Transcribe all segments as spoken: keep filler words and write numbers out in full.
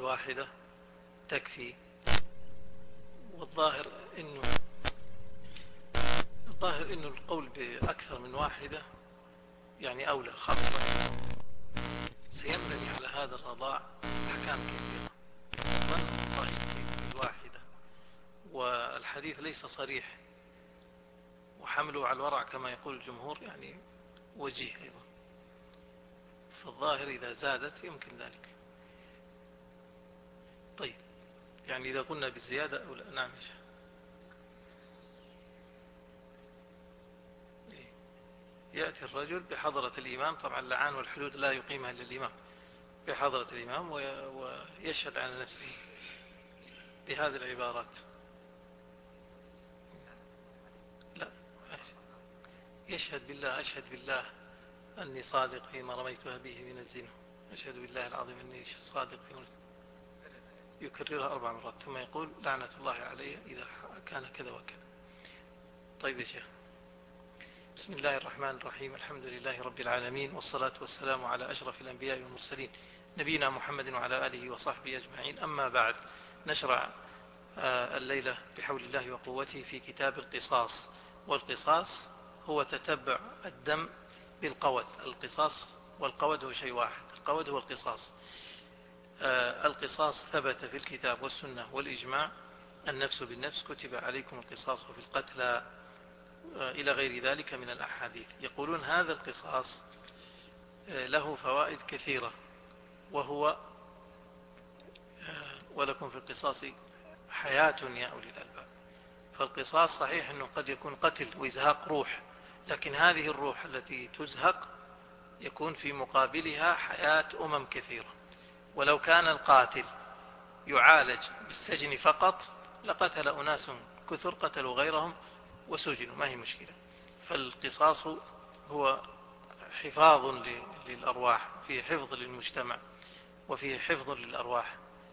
الواحدة تكفي. والظاهر إنه الظاهر إنه القول بأكثر من واحدة يعني أولى، خاصة سينبني على هذا الرضاع أحكام كثيرة. ظن الله بالواحدة، والحديث ليس صريح، وحمله على الورع كما يقول الجمهور يعني وجيه أيضا. فالظاهر إذا زادت يمكن ذلك. طيب يعني إذا قلنا بالزيادة أو لا؟ نعم. يأتي الرجل بحضرة الإمام، طبعا اللعان والحدود لا يقيمها إلا الإمام، بحضرة الإمام ويشهد على نفسه بهذه العبارات. لا، يشهد بالله: أشهد بالله أني صادق فيما رميتها به من الزنا، أشهد بالله العظيم أني صادق فيما رميتها. يكررها أربع مرات ثم يقول: لعنة الله علي إذا كان كذا وكذا. طيب يا شيخ، بسم الله الرحمن الرحيم. الحمد لله رب العالمين، والصلاة والسلام على أشرف الأنبياء والمرسلين نبينا محمد وعلى آله وصحبه أجمعين. أما بعد، نشرع الليلة بحول الله وقوته في كتاب القصاص. والقصاص هو تتبع الدم بالقود. القصاص والقود هو شيء واحد. القود هو القصاص. القصاص ثبت في الكتاب والسنة والإجماع: النفس بالنفس، كتب عليكم القصاص في القتلى، إلى غير ذلك من الأحاديث. يقولون هذا القصاص له فوائد كثيرة، وهو ولكم في القصاص حياة يا أولي الألباب. فالقصاص صحيح أنه قد يكون قتل وإزهاق روح، لكن هذه الروح التي تزهق يكون في مقابلها حياة أمم كثيرة. ولو كان القاتل يعالج بالسجن فقط لقتل أناس كثر، قتلوا غيرهم وسجنوا، ما هي مشكلة. فالقصاص هو حفاظ للأرواح، فيه حفظ للمجتمع وفيه حفظ للأرواح.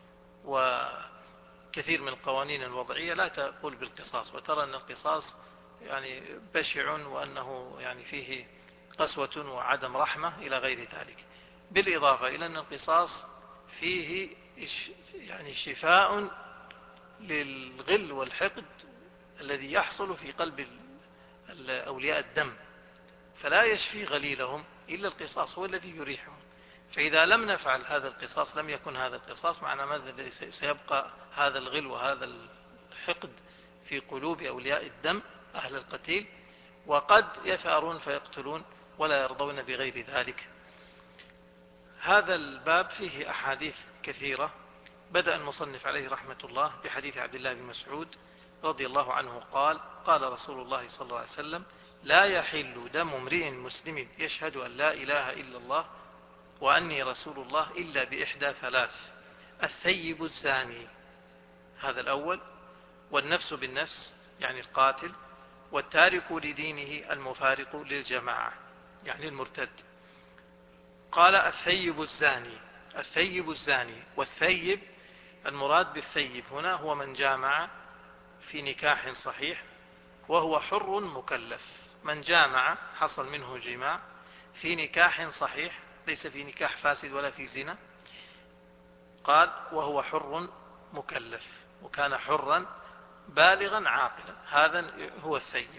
وكثير من القوانين الوضعية لا تقول بالقصاص، وترى أن القصاص يعني بشع، وأنه يعني فيه قسوة وعدم رحمة إلى غير ذلك. بالإضافة إلى أن القصاص فيه يعني شفاء للغل والحقد الذي يحصل في قلب أولياء الدم، فلا يشفي غليلهم إلا القصاص، هو الذي يريحهم. فإذا لم نفعل هذا القصاص لم يكن هذا القصاص، معنى ماذا؟ سيبقى هذا الغل وهذا الحقد في قلوب أولياء الدم أهل القتيل، وقد يثارون فيقتلون ولا يرضون بغير ذلك. هذا الباب فيه أحاديث كثيرة. بدأ المصنف عليه رحمة الله بحديث عبد الله بن مسعود رضي الله عنه قال: قال رسول الله صلى الله عليه وسلم: لا يحل دم امرئ مسلم يشهد أن لا إله إلا الله وأني رسول الله إلا بإحدى ثلاث: الثيب الزاني، هذا الأول، والنفس بالنفس يعني القاتل، والتارك لدينه المفارق للجماعة يعني المرتد. قال: الثيب الزاني، الثيب الزاني. والثيب المراد بالثيب هنا هو من جامع في نكاح صحيح وهو حر مكلف. من جامع حصل منه جماع في نكاح صحيح، ليس في نكاح فاسد ولا في زنا، قال وهو حر مكلف، وكان حرا بالغا عاقلا، هذا هو الثيب.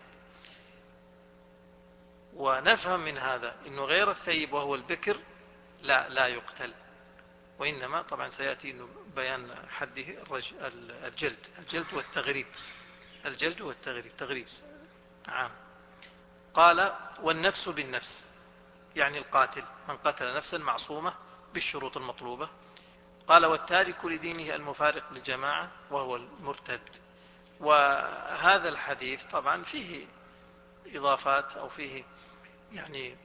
ونفهم من هذا أنه غير الثيب وهو البكر لا لا يقتل، وإنما طبعا سيأتي بيان حده الجلد الجلد والتغريب الجلد والتغريب تغريب عام. قال: والنفس بالنفس يعني القاتل، من قتل نفسا معصومة بالشروط المطلوبة. قال: والتارك لدينه المفارق للجماعة وهو المرتد. وهذا الحديث طبعا فيه إضافات أو فيه يعني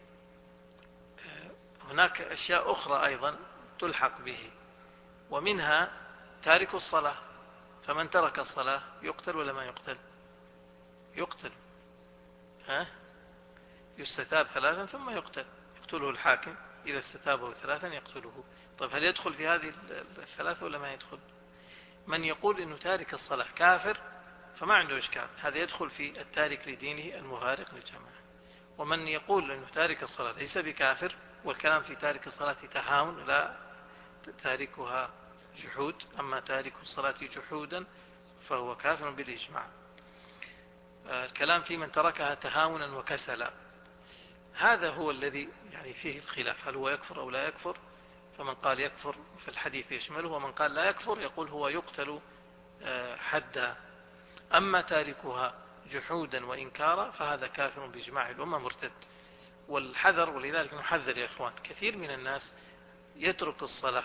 هناك أشياء أخرى أيضا تلحق به، ومنها تارك الصلاة. فمن ترك الصلاة يقتل ولا ما يقتل؟ يقتل، ها؟ يستتاب ثلاثا ثم يقتل، يقتله الحاكم، إذا استتابه ثلاثا يقتله. طيب هل يدخل في هذه الثلاثة ولا ما يدخل؟ من يقول إنه تارك الصلاة كافر فما عنده إشكال، هذا يدخل في التارك لدينه المفارق للجماعة. ومن يقول إنه تارك الصلاة ليس بكافر، والكلام في تارك الصلاة تهاون، لا تاركها جحود. أما تارك الصلاة جحودا فهو كافر بالإجماع. الكلام في من تركها تهاونا وكسلا، هذا هو الذي يعني فيه الخلاف، هل هو يكفر أو لا يكفر. فمن قال يكفر فالحديث يشمله، ومن قال لا يكفر يقول هو يقتل حدا. أما تاركها جحودا وإنكارا فهذا كافر بإجماع الأمة مرتد. والحذر، ولذلك نحذر يا إخوان، كثير من الناس يترك الصلاة،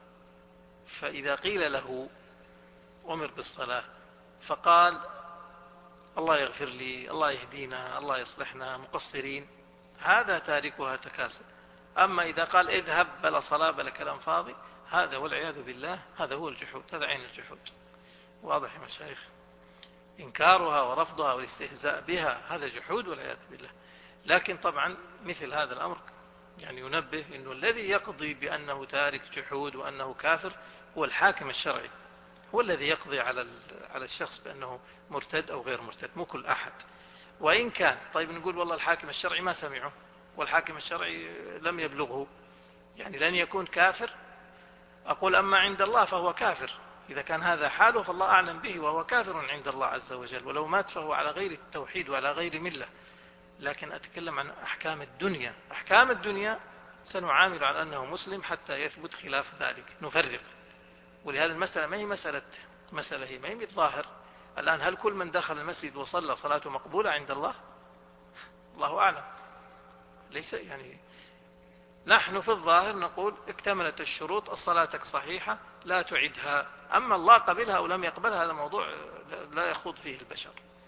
فإذا قيل له أمر بالصلاة فقال الله يغفر لي، الله يهدينا، الله يصلحنا، مقصرين، هذا تاركها تكاسل. أما إذا قال اذهب بلا صلاة بلا كلام فاضي، هذا والعياذ بالله هذا هو الجحود، هذا عين الجحود. واضح يا مشايخ؟ إنكارها ورفضها والاستهزاء بها هذا جحود والعياذ بالله. لكن طبعا مثل هذا الأمر يعني ينبه أنه الذي يقضي بأنه تارك جحود وأنه كافر هو الحاكم الشرعي، هو الذي يقضي على على الشخص بأنه مرتد أو غير مرتد، مو كل أحد. وإن كان طيب نقول والله الحاكم الشرعي ما سمعه، والحاكم الشرعي لم يبلغه، يعني لن يكون كافر. أقول أما عند الله فهو كافر، إذا كان هذا حاله فالله أعلم به، وهو كافر عند الله عز وجل، ولو مات فهو على غير التوحيد وعلى غير ملة. لكن أتكلم عن أحكام الدنيا. أحكام الدنيا سنعامل على أنه مسلم حتى يثبت خلاف ذلك، نفرق. ولهذا المسألة ما هي مسألة مسألة هي ما هي بالظاهر. الآن هل كل من دخل المسجد وصلى صلاته مقبولة عند الله؟ الله أعلم. ليس يعني نحن في الظاهر نقول اكتملت الشروط، الصلاتك صحيحة لا تعيدها. أما الله قبلها أو لم يقبلها هذا موضوع لا يخوض فيه البشر.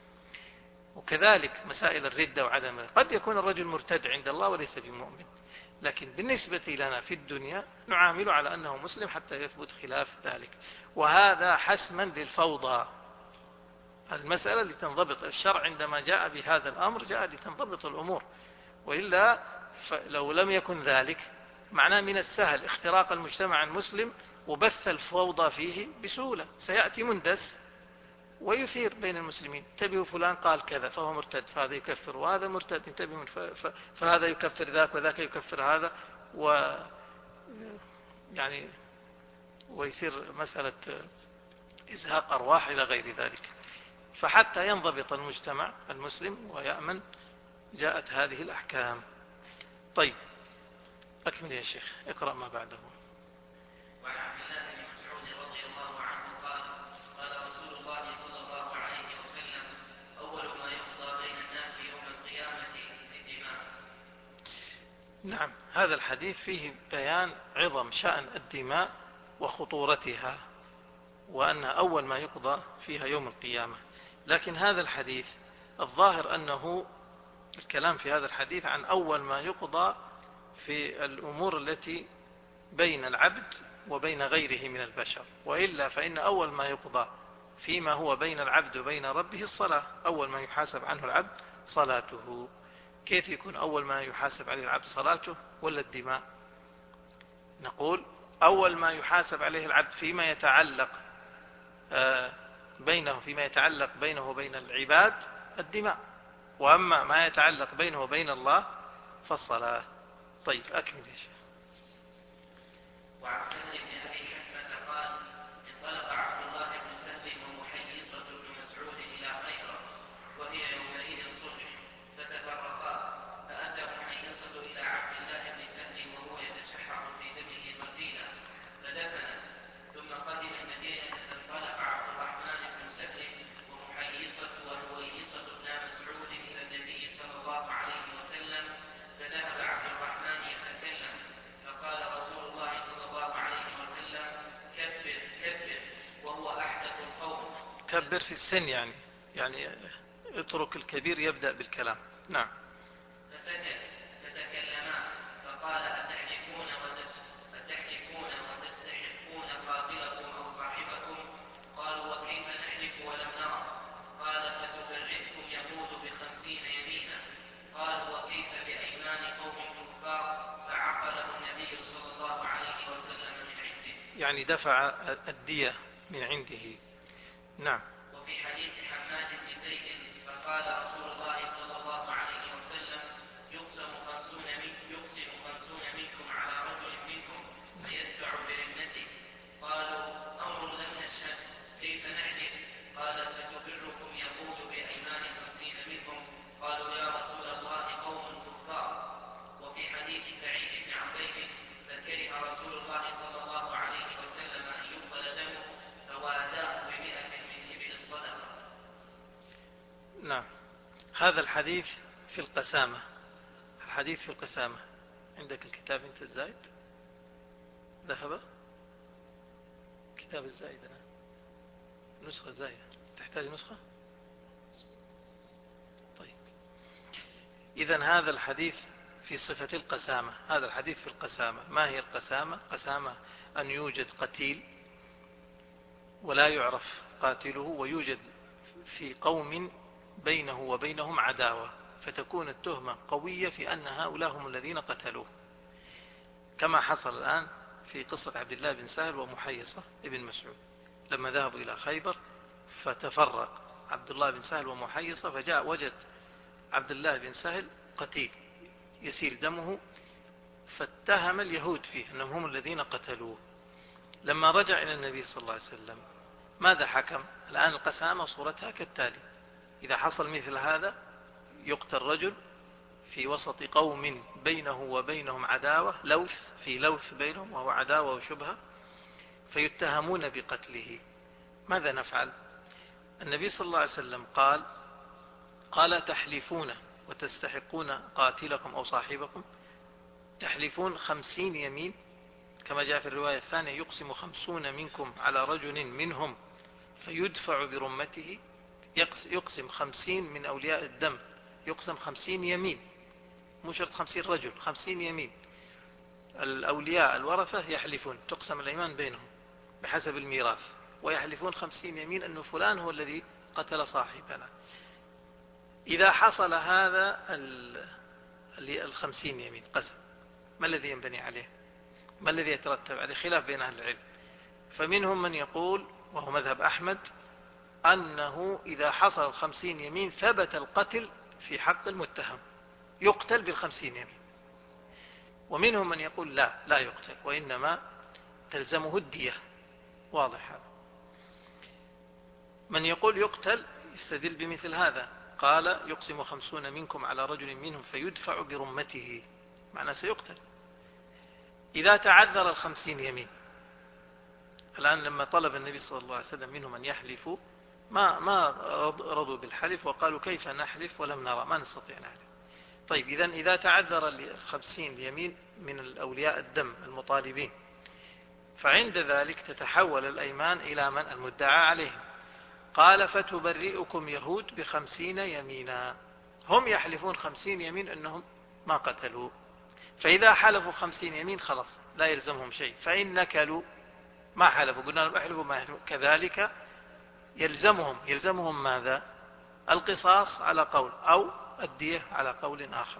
وكذلك مسائل الردة وعدم، قد يكون الرجل مرتد عند الله وليس بمؤمن، لكن بالنسبة لنا في الدنيا نعامل على أنه مسلم حتى يثبت خلاف ذلك. وهذا حسما للفوضى. المسألة لتنضبط، الشرع عندما جاء بهذا الأمر جاء لتنضبط الأمور، وإلا لو لم يكن ذلك معناه من السهل اختراق المجتمع المسلم وبث الفوضى فيه بسهولة. سيأتي مندس ويثير بين المسلمين، انتبهوا فلان قال كذا فهو مرتد فهذا يكفر، وهذا مرتد انتبهوا فهذا يكفر ذاك وذاك يكفر هذا، و يعني ويصير مسألة إزهاق أرواح إلى غير ذلك. فحتى ينضبط المجتمع المسلم ويأمن جاءت هذه الأحكام. طيب أكمل يا شيخ، اقرأ ما بعده. وعن عبد الله بن مسعود رضي الله عنه قال قال رسول الله صلى الله عليه وسلم أول ما يقضى بين الناس يوم القيامة في الدماء. نعم، هذا الحديث فيه بيان عظم شأن الدماء وخطورتها، وأن أول ما يقضى فيها يوم القيامة. لكن هذا الحديث الظاهر أنه الكلام في هذا الحديث عن أول ما يقضى في الأمور التي بين العبد وبين غيره من البشر، وإلا فإن أول ما يقضى فيما هو بين العبد وبين ربه الصلاة. أول ما يحاسب عنه العبد صلاته. كيف يكون أول ما يحاسب عليه العبد صلاته ولا الدماء؟ نقول أول ما يحاسب عليه العبد فيما يتعلق بينه فيما يتعلق بينه وبين العباد الدماء، وأما ما يتعلق بينه وبين الله فالصلاة. طيب أكمل يا شيخ. وعن سهل بن أبي حكمة قال انطلق عبد الله بن سهل ومحيصة بن مسعود إلى خيبر وهي يومئذ صلح، فتفرقا، فأتى محيصة إلى عبد الله بن سهل وهو يتشحر في دمه قتيلا فدفنه، ثم قدم المدينة فانطلق عبد الرحمن بن سهل ومحيصة وهويصة بن مسعود إلى النبي صلى الله عليه وسلم، فذهب عبد الرحمن يتكلم، فقال رسول الله صلى الله عليه وسلم كبر كبر وهو أحدث القوم. كبر في السن، يعني يعني اترك الكبير يبدأ بالكلام. نعم. فسكت فتكلما، فقال أتحلفون أتحلفون وتستحقون قاتلكم أو صاحبكم؟ قالوا وكيف نحلف ولم نرى؟ قال فتبرئكم يهود بخمسين يمينا. قالوا وكيف بأيمان قوم كفار؟ فعقله النبي صلى الله عليه وسلم من عنده، يعني دفع الدية من عنده. نعم. وفي حديث حماد بن زيد فقال رسول الله صلى الله عليه وسلم يقسم خمسون منكم يقسم خمسون منكم على رجل منكم فيدفع برمته. قالوا نعم. هذا الحديث في القسامة، الحديث في القسامة عندك الكتاب أنت الزايد ذهب كتاب الزايد، أنا نسخة زايدة، تحتاج نسخة. طيب إذن هذا الحديث في صفة القسامة، هذا الحديث في القسامة. ما هي القسامة؟ قسامة أن يوجد قتيل ولا يعرف قاتله، ويوجد في قوم بينه وبينهم عداوة، فتكون التهمة قوية في أن هؤلاء هم الذين قتلوه، كما حصل الآن في قصة عبد الله بن سهل ومحيصة ابن مسعود لما ذهبوا إلى خيبر، فتفرق عبد الله بن سهل ومحيصة، فجاء وجد عبد الله بن سهل قتيل يسيل دمه، فاتهم اليهود فيه أنهم هم الذين قتلوه. لما رجع إلى النبي صلى الله عليه وسلم ماذا حكم؟ الآن القسامة صورتها كالتالي: إذا حصل مثل هذا يقتل رجل في وسط قوم بينه وبينهم عداوة، لوث في لوث بينهم وهو عداوة وشبهة، فيتهمون بقتله. ماذا نفعل؟ النبي صلى الله عليه وسلم قال قال تحلفون وتستحقون قاتلكم أو صاحبكم، تحلفون خمسين يمين، كما جاء في الرواية الثانية يقسم خمسون منكم على رجل منهم فيدفع برمته، يقسم خمسين من أولياء الدم، يقسم خمسين يمين، مو شرط خمسين رجل، خمسين يمين. الأولياء الورثة يحلفون، تقسم الأيمان بينهم بحسب الميراث، ويحلفون خمسين يمين أنه فلان هو الذي قتل صاحبنا. إذا حصل هذا الخمسين يمين قسم، ما الذي ينبني عليه؟ ما الذي يترتب عليه؟ خلاف بين أهل العلم. فمنهم من يقول، وهو مذهب أحمد، أنه إذا حصل الخمسين يمين ثبت القتل في حق المتهم، يقتل بالخمسين يمين. ومنهم من يقول لا لا يقتل، وإنما تلزمه الدية. واضح هذا. من يقول يقتل يستدل بمثل هذا، قال يقسم خمسون منكم على رجل منهم فيدفع برمته، معناه سيقتل. إذا تعذر الخمسين يمين، الآن لما طلب النبي صلى الله عليه وسلم منهم أن يحلفوا ما ما رضوا بالحلف، وقالوا كيف نحلف ولم نرى، ما نستطيع نحلف. طيب إذن إذا تعذر الخمسين يمين من الأولياء الدم المطالبين، فعند ذلك تتحول الأيمان إلى من المدعى عليهم. قال فتبرئكم يهود بخمسين يمينا، هم يحلفون خمسين يمين أنهم ما قتلوا، فإذا حلفوا خمسين يمين خلاص لا يلزمهم شيء. فإن نكلوا ما حلفوا، قلنا لهم احلفوا ما يحلفوا، كذلك يلزمهم يلزمهم ماذا؟ القصاص على قول، أو الدية على قول آخر.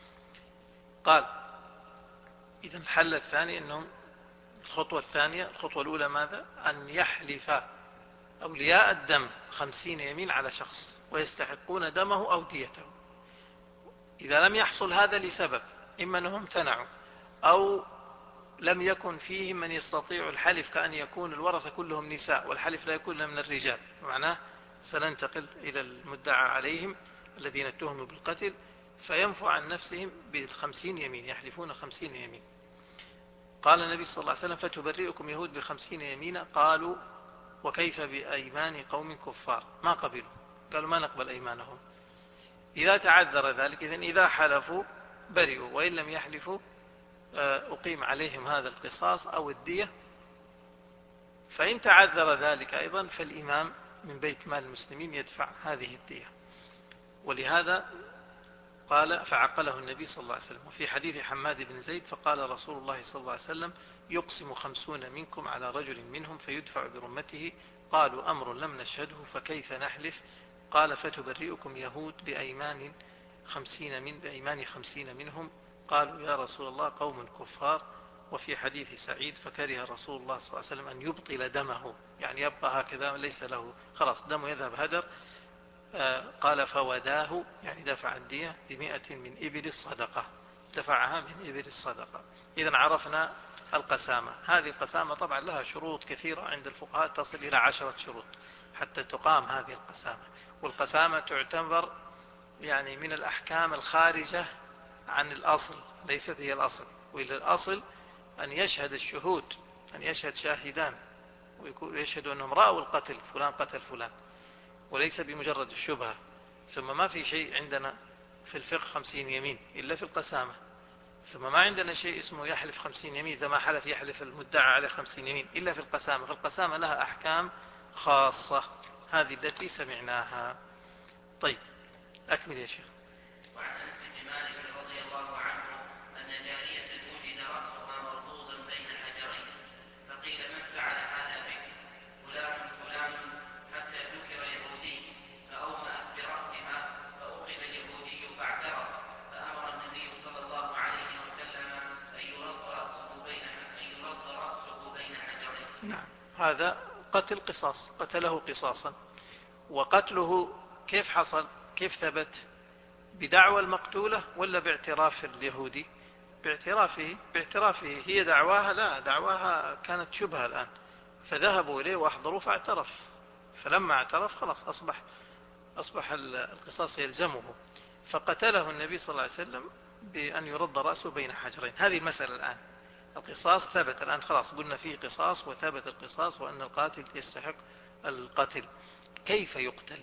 قال إذا الحل الثاني أنهم الخطوة الثانية، الخطوة الأولى ماذا؟ أن يحلف أولياء الدم خمسين يمين على شخص ويستحقون دمه أو ديته. إذا لم يحصل هذا لسبب، إما أنهم امتنعوا أو لم يكن فيهم من يستطيع الحلف، كأن يكون الورثة كلهم نساء والحلف لا يكون من الرجال، معناه سننتقل إلى المدعى عليهم الذين اتهموا بالقتل، فينفع عن نفسهم بالخمسين يمين، يحلفون خمسين يمين. قال النبي صلى الله عليه وسلم فتبرئكم يهود بخمسين يمينا. قالوا وكيف بأيمان قوم كفار؟ ما قبلوا، قالوا ما نقبل أيمانهم. إذا تعذر ذلك، إذن إذا حلفوا برئوا، وإن لم يحلفوا أقيم عليهم هذا القصاص أو الدية. فإن تعذر ذلك أيضا فالإمام من بيت مال المسلمين يدفع هذه الدية. ولهذا قال فعقله النبي صلى الله عليه وسلم. وفي حديث حماد بن زيد فقال رسول الله صلى الله عليه وسلم يقسم خمسون منكم على رجل منهم فيدفع برمته. قالوا أمر لم نشهده فكيف نحلف؟ قال فتبرئكم يهود بأيمان خمسين من بأيمان خمسين منهم. قالوا يا رسول الله قوم كفار. وفي حديث سعيد فكره رسول الله صلى الله عليه وسلم أن يبطل دمه، يعني يبقى هكذا ليس له، خلاص دمه يذهب هدر. قال فوداه، يعني دفع الدية بمئة من إبل الصدقة، دفعها من إبل الصدقة. إذن عرفنا القسامة. هذه القسامة طبعا لها شروط كثيرة عند الفقهاء تصل إلى عشرة شروط حتى تقام هذه القسامة. والقسامة تعتبر يعني من الأحكام الخارجة عن الأصل، ليست هي الأصل. وإلى الأصل أن يشهد الشهود، أن يشهد شاهدان ويشهدوا أنهم رأوا القتل، فلان قتل فلان، وليس بمجرد الشبهة. ثم ما في شيء عندنا في الفقه خمسين يمين إلا في القسامة، ثم ما عندنا شيء اسمه يحلف خمسين يمين، إذا ما حلف يحلف المدعى عليه خمسين يمين إلا في القسامة. فالقسامة لها أحكام خاصة، هذه التي سمعناها. طيب أكمل يا شيخ. وعن أنس بن مالك رضي الله عنه أن جارية وجد رأسها مربوطا بين حجرين، فقيل من فعل هذا بك؟ فلان فلان، حتى ذكر يهودي فأومأت برأسها، فأخذ اليهودي فاعترف، فأمر النبي صلى الله عليه وسلم أن يرد رأسه بين أن يرد رأسه بين حجرين. نعم، هذا قتل قصاص، قتله قصاصا. وقتله كيف حصل؟ كيف ثبت؟ بدعوى المقتولة ولا باعتراف اليهودي؟ باعترافه. باعترافه. هي دعواها لا، دعواها كانت شبهة الآن، فذهبوا إليه وأحضروا فاعترف، فلما اعترف خلاص أصبح أصبح القصاص يلزمه، فقتله النبي صلى الله عليه وسلم بأن يرد رأسه بين حجرين. هذه المسألة الآن، القصاص ثبت الآن، خلاص قلنا فيه قصاص وثبت القصاص وأن القاتل يستحق القتل. كيف يقتل؟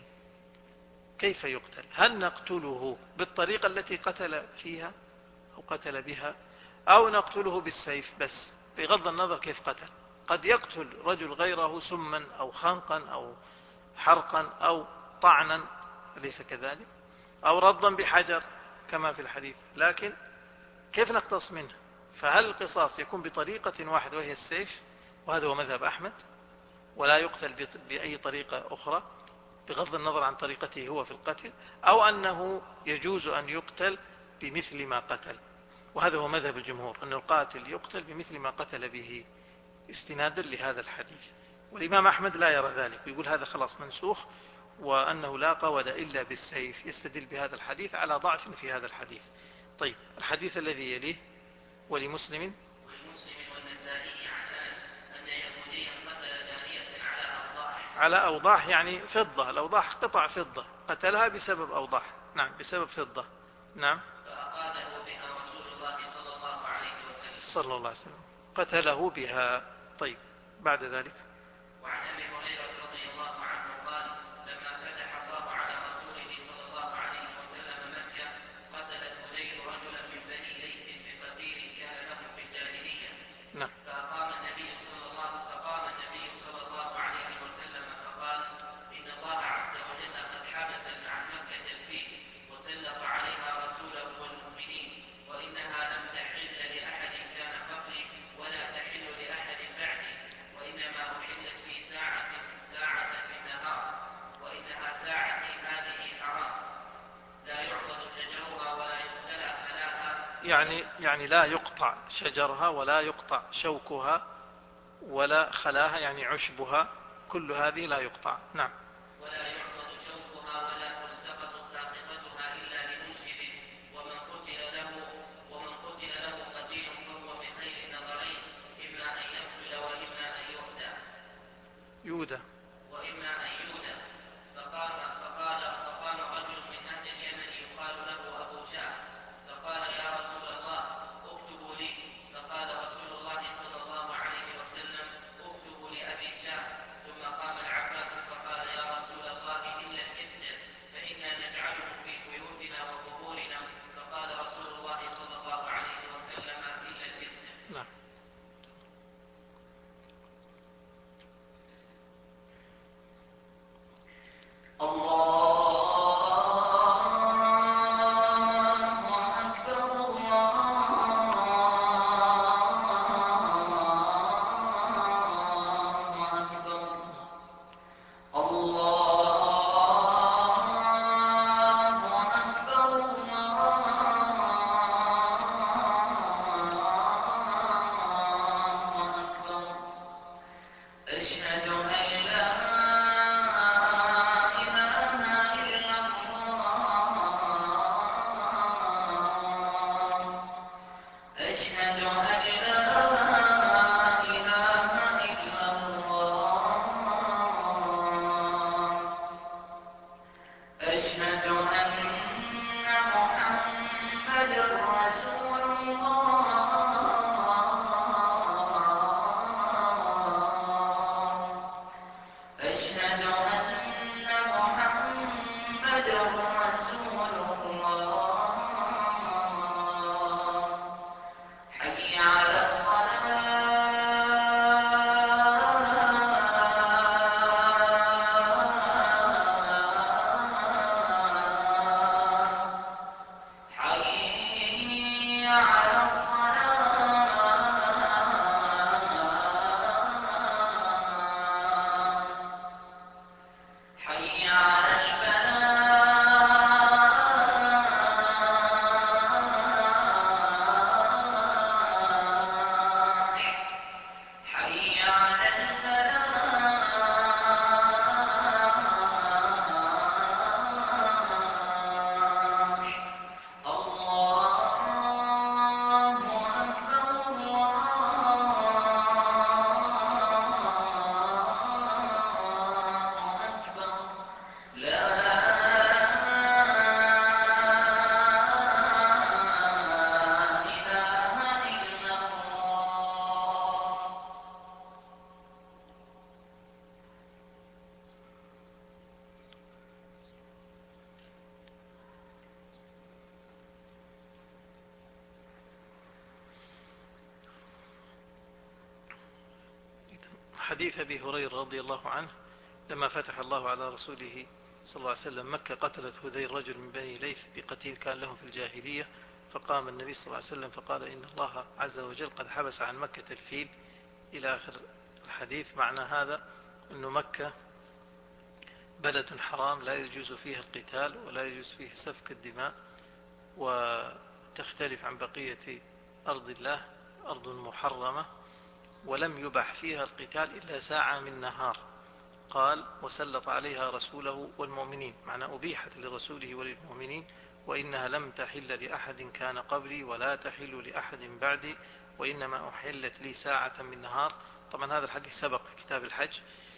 كيف يقتل؟ هل نقتله بالطريقة التي قتل فيها أو قتل بها، أو نقتله بالسيف بس بغض النظر كيف قتل؟ قد يقتل رجل غيره سما أو خنقا أو حرقا أو طعنا، أليس كذلك؟ أو رضا بحجر كما في الحديث، لكن كيف نقتص منه؟ فهل القصاص يكون بطريقة واحدة وهي السيف، وهذا هو مذهب أحمد، ولا يقتل بأي طريقة أخرى بغض النظر عن طريقته هو في القتل، أو أنه يجوز أن يقتل بمثل ما قتل، وهذا هو مذهب الجمهور، أن القاتل يقتل بمثل ما قتل به استنادا لهذا الحديث. والإمام أحمد لا يرى ذلك، ويقول هذا خلاص منسوخ، وأنه لا قود إلا بالسيف، يستدل بهذا الحديث على ضعف في هذا الحديث. طيب الحديث الذي يليه ولمسلم ولمسلم والنسائي عن أنس أن يهوديا قتل جارية على أوضاح. على أوضاح يعني فضة، الأوضاح قطع فضة، قتلها بسبب أوضاح، نعم بسبب فضة، نعم. فأقاده بها رسول الله صلى الله عليه وسلم صلى الله عليه وسلم قتله بها. طيب بعد ذلك. وعن أبي هريرة رضي الله عنه قال لما فتح الله على رسوله صلى الله عليه وسلم مكة قتلت هذيل رجلا من بني ليث بقتيل كان له في الجاهلية. نعم. فقام النبي صلى الله فقام النبي صلى الله عليه وسلم فقال إن الله عز وجل قد حبس عن مكة الفيل وسلط عليها رسوله والمؤمنين، وإنها لم تحل لأحد كان قبلي ولا تحل لأحد بعدي، وإنما أحلت في ساعة ساعة في النهار، وإنها ساعتي هذه حرام لا يعضد شجرها ولا يقتلى خلاها. يعني يعني لا يقطع شجرها ولا يقطع شوكها ولا خلاها، يعني عشبها، كل هذه لا يقطع. نعم. ولا يعضد شوكها ولا تلتقط ساقطتها إلا لمنشد، ومن قتل له ومن قتل له قتيل فهو بخير النظرين، إما أن يقتل وإما أن يهدى يودى وإما أن يودى. فقام فقال فقام رجل من أهل اليمن يقال له أبو شاه فقال يا رسول الله اكتبوا لي، فقال رسول الله صلى الله عليه وسلم اكتبوا لأبي شاه. ثم قام العباس فقال يا رسول الله إلا الإثم فإنا نجعله في بيوتنا وقبورنا، فقال رسول الله صلى الله عليه وسلم إلا الإثم. نعم. حديث أبي هريرة رضي الله عنه لما فتح الله على رسوله صلى الله عليه وسلم مكة قتلت هذيل رجل من بني ليث بقتيل كان لهم في الجاهلية، فقام النبي صلى الله عليه وسلم فقال إن الله عز وجل قد حبس عن مكة الفيل إلى آخر الحديث. معنى هذا أن مكة بلد حرام لا يجوز فيها القتال ولا يجوز فيه سفك الدماء، وتختلف عن بقية أرض الله، أرض محرمة ولم يبح فيها القتال إلا ساعة من نهار. قال وسلط عليها رسوله والمؤمنين، معنى أبيحت لرسوله وللمؤمنين، وإنها لم تحل لأحد كان قبلي ولا تحل لأحد بعدي وإنما أحلت لي ساعة من نهار. طبعا هذا الحديث سبق في كتاب الحج.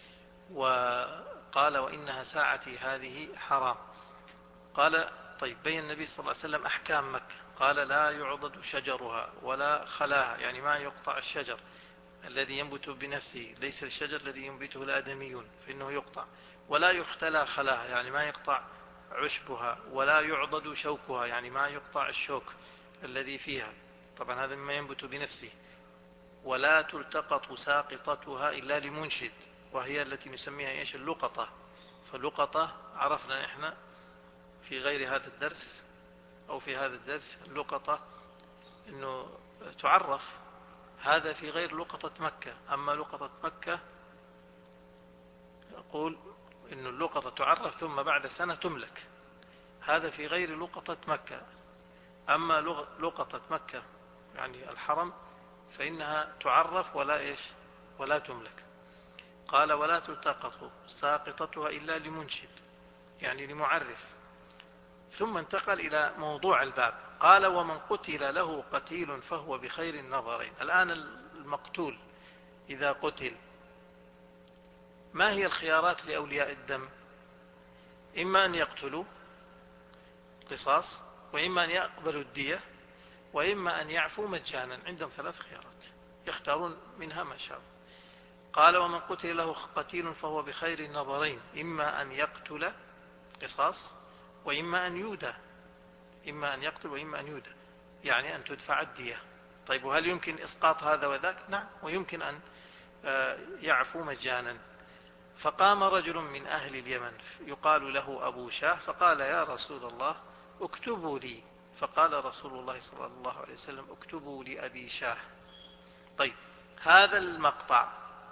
وقال وإنها ساعتي هذه حرام. قال طيب بين النبي صلى الله عليه وسلم أحكام مكة، قال لا يعضد شجرها ولا خلاها، يعني ما يقطع الشجر الذي ينبت بنفسه، ليس الشجر الذي ينبته الآدميون فإنه يقطع، ولا يختلى خلاها يعني ما يقطع عشبها، ولا يعضد شوكها يعني ما يقطع الشوك الذي فيها، طبعا هذا مما ينبت بنفسه، ولا تلتقط ساقطتها إلا لمنشد، وهي التي نسميها إيش اللقطة. فاللقطة عرفنا إحنا في غير هذا الدرس أو في هذا الدرس اللقطة أنه تعرف، هذا في غير لقطة مكة. أما لقطة مكة نقول أن اللقطة تعرف ثم بعد سنة تملك، هذا في غير لقطة مكة. أما لقطة مكة يعني الحرم فإنها تعرف ولا إيش ولا تملك. قال ولا تلتقط ساقطتها إلا لمنشد يعني لمعرف. ثم انتقل إلى موضوع الباب، قال ومن قتل له قتيل فهو بخير النظرين. الآن المقتول إذا قتل ما هي الخيارات لأولياء الدم؟ إما أن يقتلوا قصاص، وإما أن يقبلوا الدية، وإما أن يعفوا مجانا. عندهم ثلاث خيارات يختارون منها ما شاءوا. قال ومن قتل له قتيل فهو بخير النظرين، إما أن يقتل قصاص وإما أن يودى، إما أن يقتل وإما أن يودى يعني أن تدفع الدية. طيب وهل يمكن إسقاط هذا وذاك؟ نعم، ويمكن أن يعفو مجانا. فقام رجل من أهل اليمن يقال له أبو شاه فقال يا رسول الله اكتبوا لي. فقال رسول الله صلى الله عليه وسلم اكتبوا لأبي شاه. طيب هذا المقطع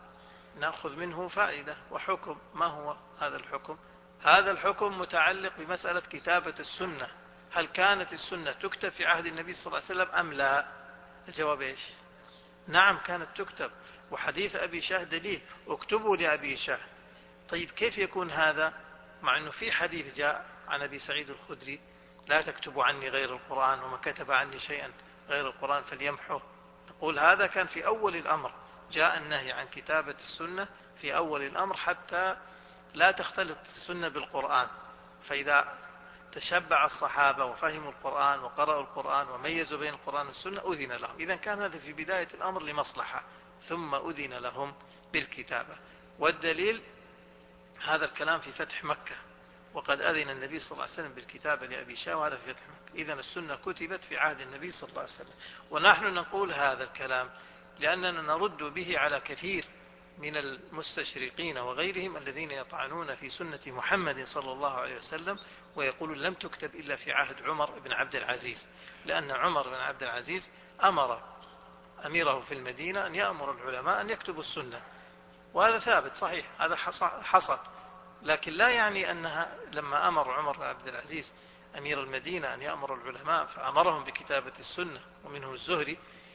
نأخذ منه فائدة وحكم. ما هو هذا الحكم؟ هذا الحكم متعلق بمسألة كتابة السنة. هل كانت السنة تكتب في عهد النبي صلى الله عليه وسلم أم لا؟ الجواب إيش؟ نعم كانت تكتب، وحديث أبي شاه دليل اكتبوا لأبي شاه. طيب كيف يكون هذا مع أنه في حديث جاء عن أبي سعيد الخدري لا تكتبوا عني غير القرآن وما كتب عني شيئا غير القرآن فليمحوه؟ نقول هذا كان في أول الأمر، جاء النهي عن كتابة السنة في أول الأمر حتى لا تختلط السنة بالقرآن. فإذا تشبع الصحابة وفهموا القرآن وقرأوا القرآن وميزوا بين القرآن والسنة أذن لهم. إذا كان هذا في بداية الأمر لمصلحة، ثم أذن لهم بالكتابة. والدليل هذا الكلام في فتح مكة، وقد أذن النبي صلى الله عليه وسلم بالكتابة لأبي شاه، وهذا في فتح مكة. إذن السنة كتبت في عهد النبي صلى الله عليه وسلم. ونحن نقول هذا الكلام لأننا نرد به على كثير من المستشرقين وغيرهم الذين يطعنون في سنة محمد صلى الله عليه وسلم ويقولون لم تكتب إلا في عهد عمر بن عبد العزيز، لأن عمر بن عبد العزيز أمر أميره في المدينة أن يأمر العلماء أن يكتبوا السنة، وهذا ثابت صحيح، هذا حصل. لكن لا يعني أنها لما أمر عمر بن عبد العزيز أمير المدينة أن يأمر العلماء فأمرهم بكتابة السنة ومنهم الزهري،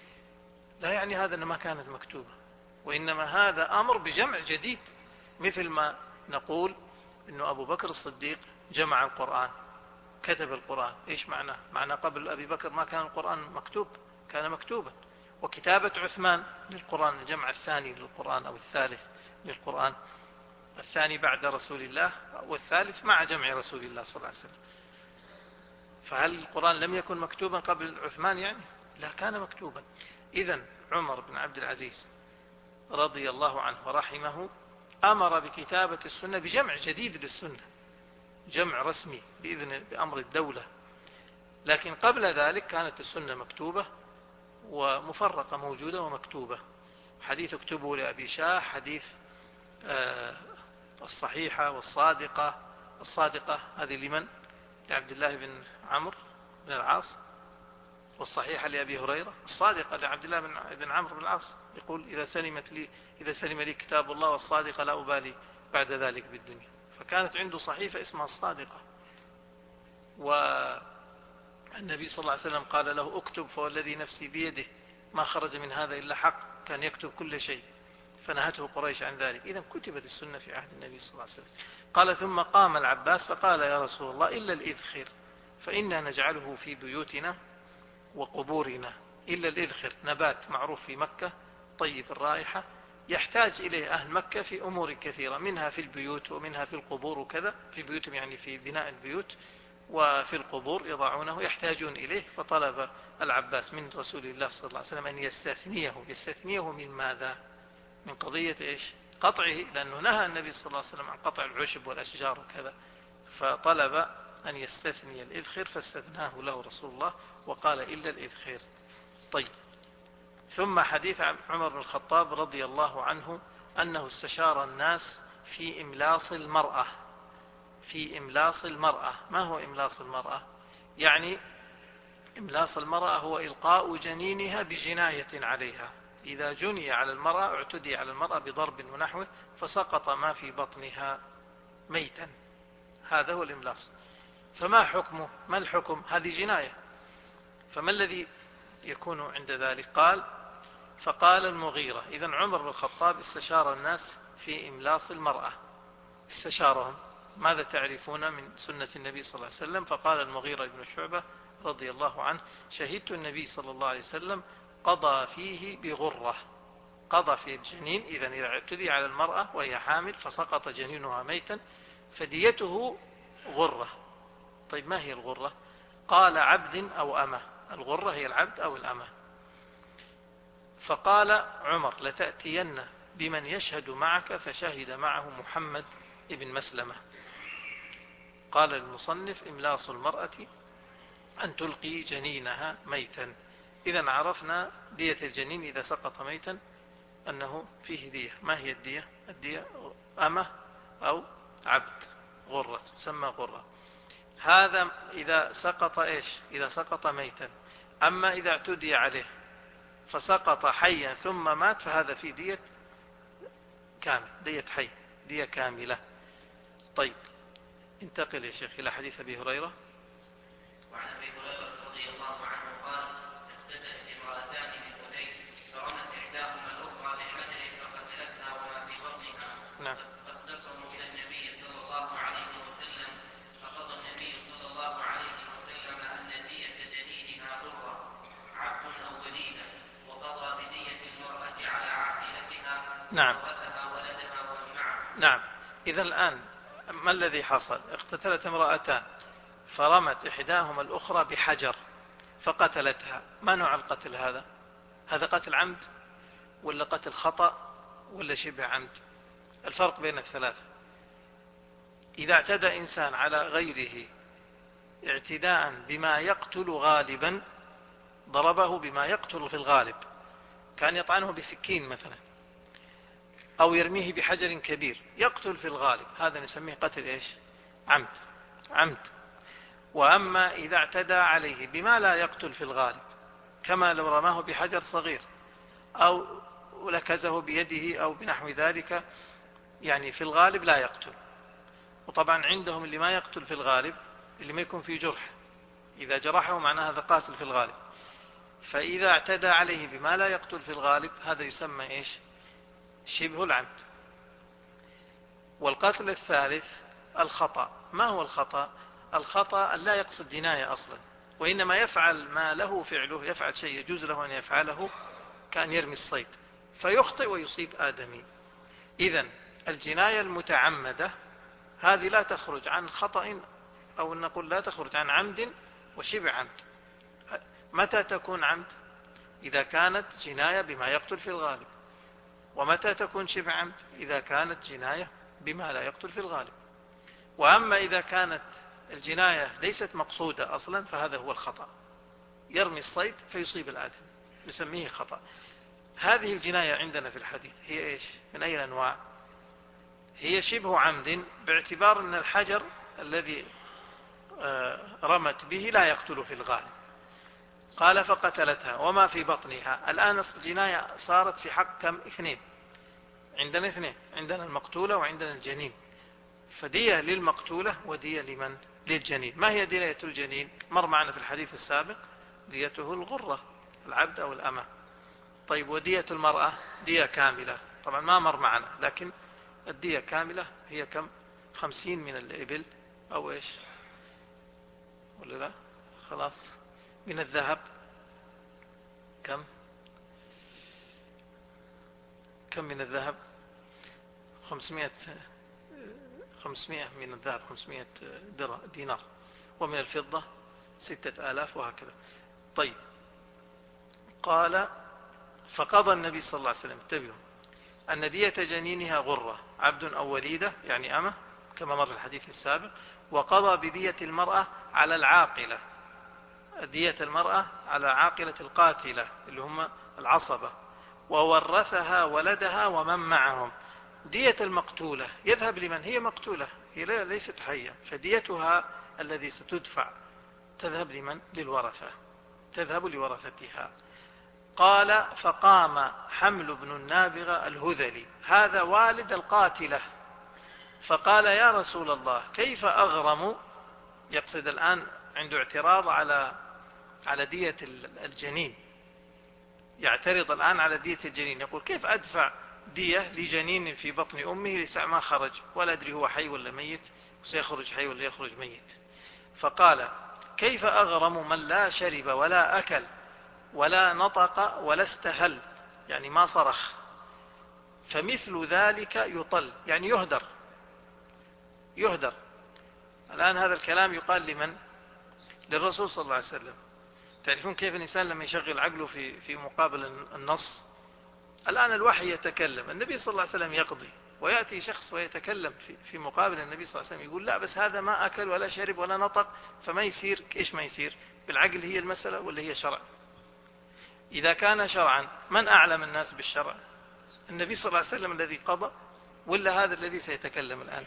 لا يعني هذا أنها ما كانت مكتوبة، وإنما هذا أمر بجمع جديد. مثل ما نقول أنه أبو بكر الصديق جمع القرآن، كتب القرآن. إيش معناه؟ معنى قبل أبي بكر ما كان القرآن مكتوب، كان مكتوبا. وكتابة عثمان للقرآن، الجمع الثاني للقرآن أو الثالث للقرآن، الثاني بعد رسول الله والثالث مع جمع رسول الله صلى الله عليه وسلم. فهل القرآن لم يكن مكتوبا قبل عثمان يعني؟ لا، كان مكتوبا. إذن عمر بن عبد العزيز رضي الله عنه ورحمه أمر بكتابة السنة بجمع جديد للسنة، جمع رسمي بإذن بأمر الدولة. لكن قبل ذلك كانت السنة مكتوبة ومفرقة موجودة ومكتوبة، حديث اكتبوا لأبي شاه، حديث آه الصحيحة والصادقة. الصادقة هذه لمن؟ لعبد الله بن عمرو بن العاص، والصحيحة لأبي هريرة. الصادقة لعبد الله بن عمرو بن العاص، يقول إذا سلمت لي إذا سلم لي كتاب الله، والصادقة لا أبالي بعد ذلك بالدنيا. فكانت عنده صحيفة اسمها الصادقة، والنبي صلى الله عليه وسلم قال له اكتب، فوالذي نفسي بيده ما خرج من هذا إلا حق، كان يكتب كل شيء، فنهته قريش عن ذلك. إذا كتبت السنة في عهد النبي صلى الله عليه وسلم. قال ثم قام العباس فقال يا رسول الله إلا الإذخر فإنا نجعله في بيوتنا وقبورنا. إلا الإذخر نبات معروف في مكة طيب الرائحة، يحتاج إليه أهل مكة في أمور كثيرة، منها في البيوت ومنها في القبور وكذا. في بيوتهم يعني في بناء البيوت، وفي القبور يضعونه يحتاجون إليه. فطلب العباس من رسول الله صلى الله عليه وسلم أن يستثنيه. يستثنيه من ماذا؟ من قضية إيش؟ قطعه، لأنه نهى النبي صلى الله عليه وسلم عن قطع العشب والأشجار وكذا، فطلب أن يستثني الإذخر فاستثناه له رسول الله وقال إلا الإذخر. طيب، ثم حديث عمر بن الخطاب رضي الله عنه أنه استشار الناس في إملاص المرأة. في إملاص المرأة. ما هو إملاص المرأة؟ يعني إملاص المرأة هو إلقاء جنينها بجناية عليها. إذا جني على المرأة، اعتدي على المرأة بضرب ونحوه، فسقط ما في بطنها ميتا، هذا هو الإملاص. فما حكمه؟ ما الحكم؟ هذه جناية، فما الذي يكون عند ذلك؟ قال فقال المغيرة. إذن عمر بن الخطاب استشار الناس في إملاص المرأة، استشارهم ماذا تعرفون من سنة النبي صلى الله عليه وسلم؟ فقال المغيرة بن شعبة رضي الله عنه شهدت النبي صلى الله عليه وسلم قضى فيه بغرة. قضى في الجنين، إذن إذا اعتدي على المرأة وهي حامل فسقط جنينها ميتا فديته غرة. طيب، ما هي الغرة؟ قال عبد أو أمة. الغرة هي العبد أو الأمة. فقال عمر لتأتين بمن يشهد معك، فشهد معه محمد ابن مسلمة. قال المصنف إملاص المرأة أن تلقي جنينها ميتا. إذا عرفنا دية الجنين إذا سقط ميتا أنه فيه دية. ما هي الدية؟ الدية أمة أو عبد، غرة تسمى غرة. هذا إذا سقط إيش؟ إذا سقط ميتا. أما إذا اعتدي عليه فسقط حيا ثم مات فهذا في دية كامل، دية حي، دية كاملة. طيب، انتقل يا شيخ إلى حديث أبي هريرة. وعن أبي هريرة رضي الله عنه قال اقتتلت امرأتان من هذيل فرمت إحداهما الأخرى بحجر فقتلتها وما في بطنها. نعم. فاختصموا إلى النبي صلى الله عليه وسلم فقضى النبي صلى الله عليه وسلم أن دية جنينها غرة عبد أو وليدة، وقضى بدية المرأة على عاقلتها. نعم. وورثها ولدها ومن معه. نعم. إذا الآن ما الذي حصل؟ اقتتلت امرأتان فرمت إحداهما الأخرى بحجر فقتلتها. ما نوع القتل هذا؟ هذا قتل عمد ولا قتل خطأ ولا شبه عمد؟ الفرق بين الثلاثة. إذا اعتدى إنسان على غيره اعتداء بما يقتل غالبا، ضربه بما يقتل في الغالب، كان يطعنه بسكين مثلا، أو يرميه بحجر كبير يقتل في الغالب، هذا نسميه قتل إيش؟ عمد. عمد. وأما إذا اعتدى عليه بما لا يقتل في الغالب، كما لو رماه بحجر صغير أو لكزه بيده أو بنحو ذلك، يعني في الغالب لا يقتل. وطبعا عندهم اللي ما يقتل في الغالب اللي ما يكون فيه جرح، إذا جرحه معناه هذا قاتل في الغالب. فإذا اعتدى عليه بما لا يقتل في الغالب هذا يسمى إيش؟ شبه العمد. والقتل الثالث الخطأ. ما هو الخطأ؟ الخطأ لا يقصد جناية أصلا، وإنما يفعل ما له فعله، يفعل شيء يجوز له أن يفعله، كان يرمي الصيد فيخطئ ويصيب آدمي. إذن الجناية المتعمدة هذه لا تخرج عن خطأ، أو نقول لا تخرج عن عمد وشبه عمد. متى تكون عمد؟ إذا كانت جناية بما يقتل في الغالب. ومتى تكون شبه عمد؟ إذا كانت جناية بما لا يقتل في الغالب. وأما إذا كانت الجناية ليست مقصودة أصلا فهذا هو الخطأ، يرمي الصيد فيصيب الآدم، نسميه خطأ. هذه الجناية عندنا في الحديث هي إيش؟ من أي الأنواع؟ هي شبه عمد باعتبار أن الحجر الذي رمت به لا يقتل في الغالب. قال فقتلتها وما في بطنها. الآن الجناية صارت في حق كم؟ اثنين. عندنا اثنين، عندنا المقتولة وعندنا الجنين. فدية للمقتولة ودية لمن؟ للجنين. ما هي دية الجنين؟ مر معنا في الحديث السابق ديته الغرة، العبد أو الأمة. طيب ودية المرأة؟ دية كاملة. طبعا ما مر معنا، لكن الدية كاملة هي كم؟ خمسين من الإبل أو إيش ولا لا؟ خلاص. من الذهب كم؟ كم من الذهب؟ خمسمائة خمسمائة من الذهب، خمسمائة دينار. ومن الفضة ستة آلاف وهكذا. طيب قال فقضى النبي صلى الله عليه وسلم، انتبهوا، أن دية جنينها غرة، عبد أو وليدة يعني أمة كما مر الحديث السابق. وقضى بدية المرأة على العاقلة، دية المرأة على عاقلة القاتلة اللي هم العصبة. وورثها ولدها ومن معهم. دية المقتولة يذهب لمن؟ هي مقتولة، هي ليست حية، فديتها الذي ستدفع تذهب لمن؟ للورثة، تذهب لورثتها. قال فقام حمل بن النابغة الهذلي، هذا والد القاتلة، فقال يا رسول الله كيف أغرم؟ يقصد الآن عنده اعتراض على على دية الجنين، يعترض الآن على دية الجنين، يقول كيف أدفع دية لجنين في بطن أمه لسه ما خرج ولا أدري هو حي ولا ميت، وسيخرج حي ولا يخرج ميت. فقال كيف أغرم من لا شرب ولا أكل ولا نطق ولا استهل، يعني ما صرخ، فمثل ذلك يطل، يعني يهدر يهدر. الآن هذا الكلام يقال لمن؟ للرسول صلى الله عليه وسلم. تعرفون كيف الإنسان لما يشغل عقله في في مقابل النص؟ الآن الوحي يتكلم، النبي صلى الله عليه وسلم يقضي، ويأتي شخص ويتكلم في في مقابل النبي صلى الله عليه وسلم، يقول لا بس هذا ما أكل ولا شرب ولا نطق، فما يصير. إيش ما يصير؟ بالعقل هي المسألة ولا هي شرع؟ إذا كان شرعا من أعلم الناس بالشرع؟ النبي صلى الله عليه وسلم الذي قضى ولا هذا الذي سيتكلم الآن؟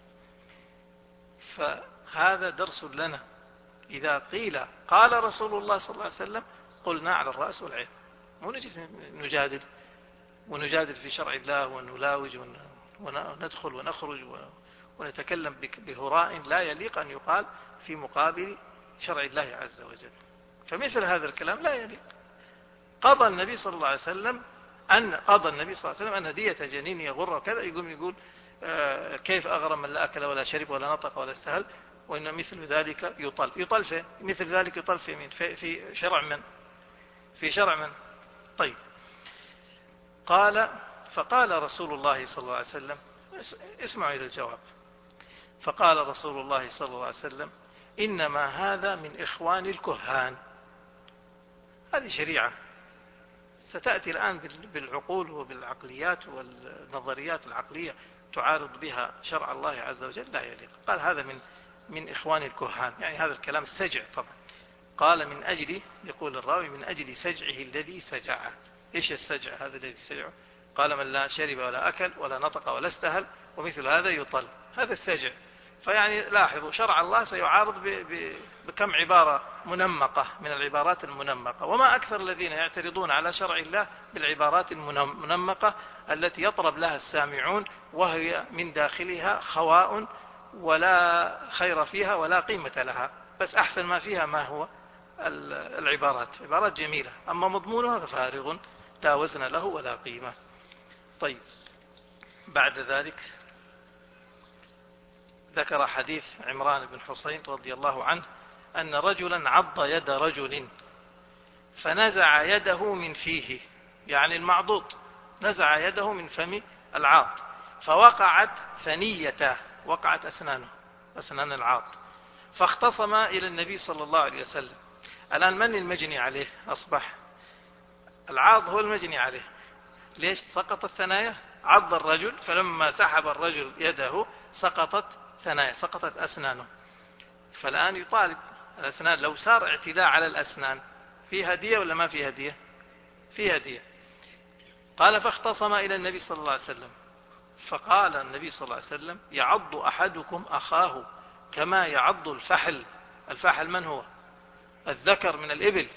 فهذا درس لنا. إذا قيل قال رسول الله صلى الله عليه وسلم قلنا على الرأس والعين، مو نجلس نجادل ونجادل في شرع الله ونلاوج وندخل ونخرج ونتكلم بهراء لا يليق أن يقال في مقابل شرع الله عز وجل. فمثل هذا الكلام لا يليق. قضى النبي صلى الله عليه وسلم أن قضى النبي صلى الله عليه وسلم أن هدية جنين يغر وكذا، يقوم يقول آه كيف أغرم من لا أكل ولا شرب ولا نطق ولا استهل، وإن مثل ذلك يطل. يطل في مثل ذلك يطل في مين؟ في, في شرع من؟ في شرع من؟ طيب قال فقال رسول الله صلى الله عليه وسلم، اسمعوا إلى الجواب. فقال رسول الله صلى الله عليه وسلم إنما هذا من إخوان الكهان. هذه شريعة ستأتي الآن بالعقول وبالعقليات والنظريات العقلية تعارض بها شرع الله عز وجل، لا يليق. قال هذا من من إخوان الكهان، يعني هذا الكلام السجع طبعا. قال من أجل، يقول الراوي، من أجل سجعه الذي سجعه. إيش السجع هذا الذي سجعه؟ قال من لا شرب ولا أكل ولا نطق ولا استهل ومثل هذا يطل، هذا السجع. فيعني لاحظوا شرع الله سيعارض بكم عبارة منمقة من العبارات المنمقة، وما أكثر الذين يعترضون على شرع الله بالعبارات المنمقة التي يطرب لها السامعون، وهي من داخلها خواء ولا خير فيها ولا قيمة لها، بس أحسن ما فيها ما هو العبارات، عبارات جميلة، أما مضمونها ففارغ لا وزن له ولا قيمة. طيب بعد ذلك ذكر حديث عمران بن حسين رضي الله عنه أن رجلا عض يد رجل فنزع يده من فيه، يعني المعضوض نزع يده من فم العاض، فوقعت ثنيته، وقعت أسنانه، أسنان العاض، فاختصم إلى النبي صلى الله عليه وسلم. الآن من المجني عليه؟ أصبح العاض هو المجني عليه. ليش؟ سقطت ثنايا، عض الرجل، فلما سحب الرجل يده سقطت ثنايا، سقطت أسنانه. فالآن يطالب الأسنان. لو صار اعتداء على الأسنان في هدية ولا ما في هدية؟ في هدية. قال فاختصم إلى النبي صلى الله عليه وسلم، فقال النبي صلى الله عليه وسلم يعض أحدكم أخاه كما يعض الفحل. الفحل من هو؟ الذكر من الإبل.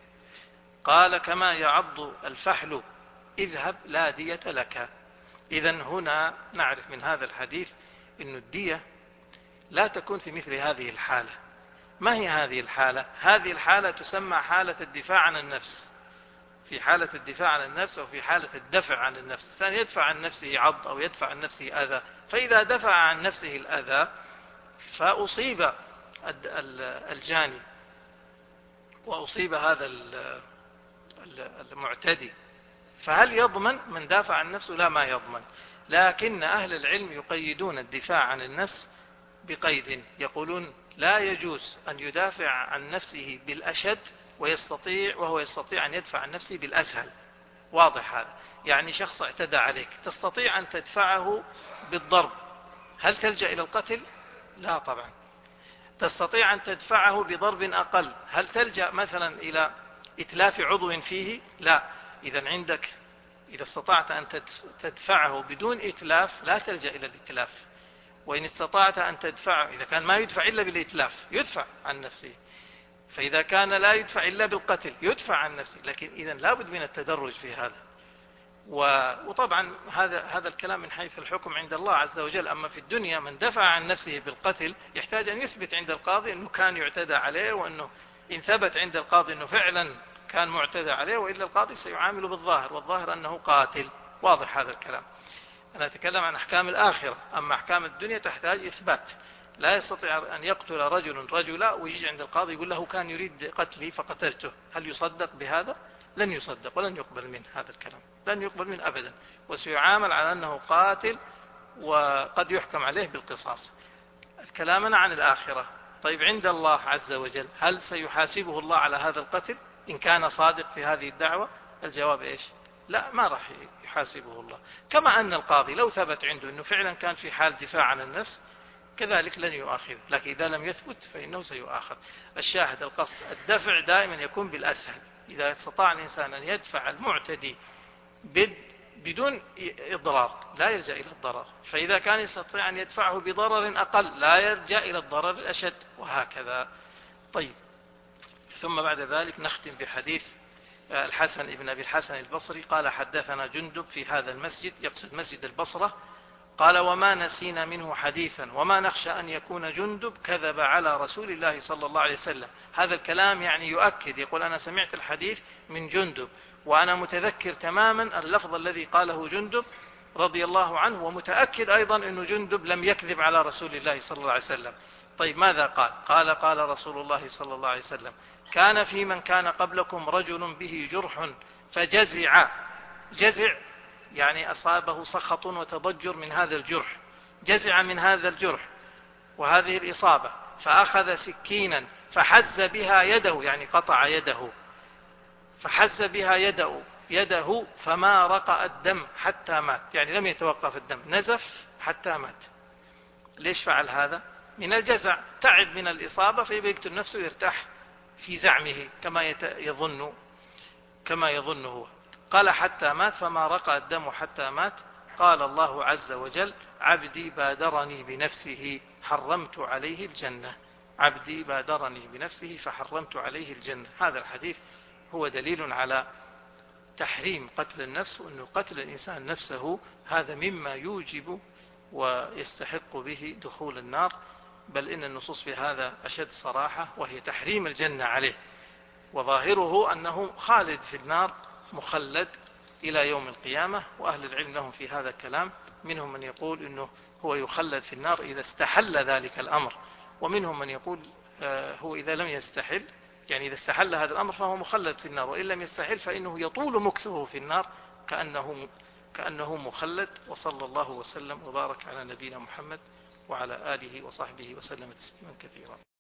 قال كما يعض الفحل اذهب لا دية لك. إذن هنا نعرف من هذا الحديث أن الدية لا تكون في مثل هذه الحالة. ما هي هذه الحالة؟ هذه الحالة تسمى حالة الدفاع عن النفس. في حالة الدفاع عن النفس أو في حالة الدفع عن النفس، الإنسان يدفع عن نفسه عض أو يدفع عن نفسه أذى، فإذا دفع عن نفسه الأذى فأصيب الجاني وأصيب هذا المعتدي، فهل يضمن من دافع عن نفسه؟ لا، ما يضمن. لكن أهل العلم يقيدون الدفاع عن النفس بقيد، يقولون لا يجوز أن يدافع عن نفسه بالأشد ويستطيع وهو يستطيع أن يدفع عن نفسه بالأسهل. واضح هذا؟ يعني شخص اعتدى عليك تستطيع أن تدفعه بالضرب، هل تلجأ إلى القتل؟ لا طبعا. تستطيع أن تدفعه بضرب أقل، هل تلجأ مثلا إلى إتلاف عضو فيه؟ لا. إذا عندك إذا استطعت أن تدفعه بدون إتلاف لا تلجأ إلى الإتلاف، وإن استطعت أن تدفعه، إذا كان ما يدفع إلا بالإتلاف يدفع عن نفسه، فإذا كان لا يدفع إلا بالقتل يدفع عن نفسه. لكن إذا لابد من التدرج في هذا. وطبعا هذا هذا الكلام من حيث الحكم عند الله عز وجل. أما في الدنيا من دفع عن نفسه بالقتل يحتاج أن يثبت عند القاضي أنه كان يعتدى عليه، وأنه إن ثبت عند القاضي أنه فعلا كان معتدى عليه، وإلا القاضي سيعامله بالظاهر، والظاهر أنه قاتل. واضح هذا الكلام؟ أنا أتكلم عن أحكام الآخرة. أما أحكام الدنيا تحتاج إثبات. لا يستطيع أن يقتل رجل رجلا ويجي عند القاضي يقول له كان يريد قتلي فقتلته، هل يصدق بهذا؟ لن يصدق ولن يقبل منه هذا الكلام، لن يقبل منه أبدا، وسيعامل على أنه قاتل وقد يحكم عليه بالقصاص. كلامنا عن الآخرة. طيب عند الله عز وجل هل سيحاسبه الله على هذا القتل إن كان صادق في هذه الدعوة؟ الجواب إيش؟ لا، ما راح يحاسبه الله. كما أن القاضي لو ثبت عنده أنه فعلا كان في حال دفاع عن النفس كذلك لن يؤاخذه، لكن إذا لم يثبت فإنه سيؤاخذ. الشاهد القصد الدفع دائما يكون بالأسهل. إذا استطاع الإنسان أن يدفع المعتدي بدون إضرار لا يلجأ إلى الضرر، فإذا كان يستطيع أن يدفعه بضرر أقل لا يلجأ إلى الضرر الأشد، وهكذا. طيب، ثم بعد ذلك نختم بحديث الحسن ابن أبي الحسن البصري قال حدثنا جندب في هذا المسجد، يقصد مسجد البصرة، قال وما نسينا منه حديثا وما نخشى أن يكون جندب كذب على رسول الله صلى الله عليه وسلم. هذا الكلام يعني يؤكد، يقول أنا سمعت الحديث من جندب وأنا متذكر تماما اللفظ الذي قاله جندب رضي الله عنه، ومتأكد أيضا أن جندب لم يكذب على رسول الله صلى الله عليه وسلم. طيب ماذا قال؟ قال قال رسول الله صلى الله عليه وسلم كان في من كان قبلكم رجل به جرح فجزع. جزع يعني أصابه سخط وتضجر من هذا الجرح، جزع من هذا الجرح وهذه الإصابة، فأخذ سكينا فحز بها يده، يعني قطع يده، فحز بها يده يده فما رقأ الدم حتى مات، يعني لم يتوقف الدم، نزف حتى مات. ليش فعل هذا؟ من الجزع، تعب من الإصابة فيبقى يقتل نفسه يرتاح في زعمه كما يظن كما يظن هو. قال حتى مات فما رقى الدم حتى مات. قال الله عز وجل عبدي بادرني بنفسه حرمت عليه الجنة. عبدي بادرني بنفسه فحرمت عليه الجنة. هذا الحديث هو دليل على تحريم قتل النفس، وأنه قتل الإنسان نفسه هذا مما يوجب ويستحق به دخول النار، بل إن النصوص في هذا أشد صراحة، وهي تحريم الجنة عليه، وظاهره أنه خالد في النار مخلد إلى يوم القيامة. وأهل العلم لهم في هذا الكلام، منهم من يقول أنه هو يخلد في النار إذا استحل ذلك الأمر، ومنهم من يقول هو إذا لم يستحل، يعني إذا استحل هذا الأمر فهو مخلد في النار، وإن لم يستحل فإنه يطول مكثه في النار كأنه, كأنه مخلد. وصلى الله وسلم وبارك على نبينا محمد وعلى آله وصحبه وسلم تسليما كثيرا.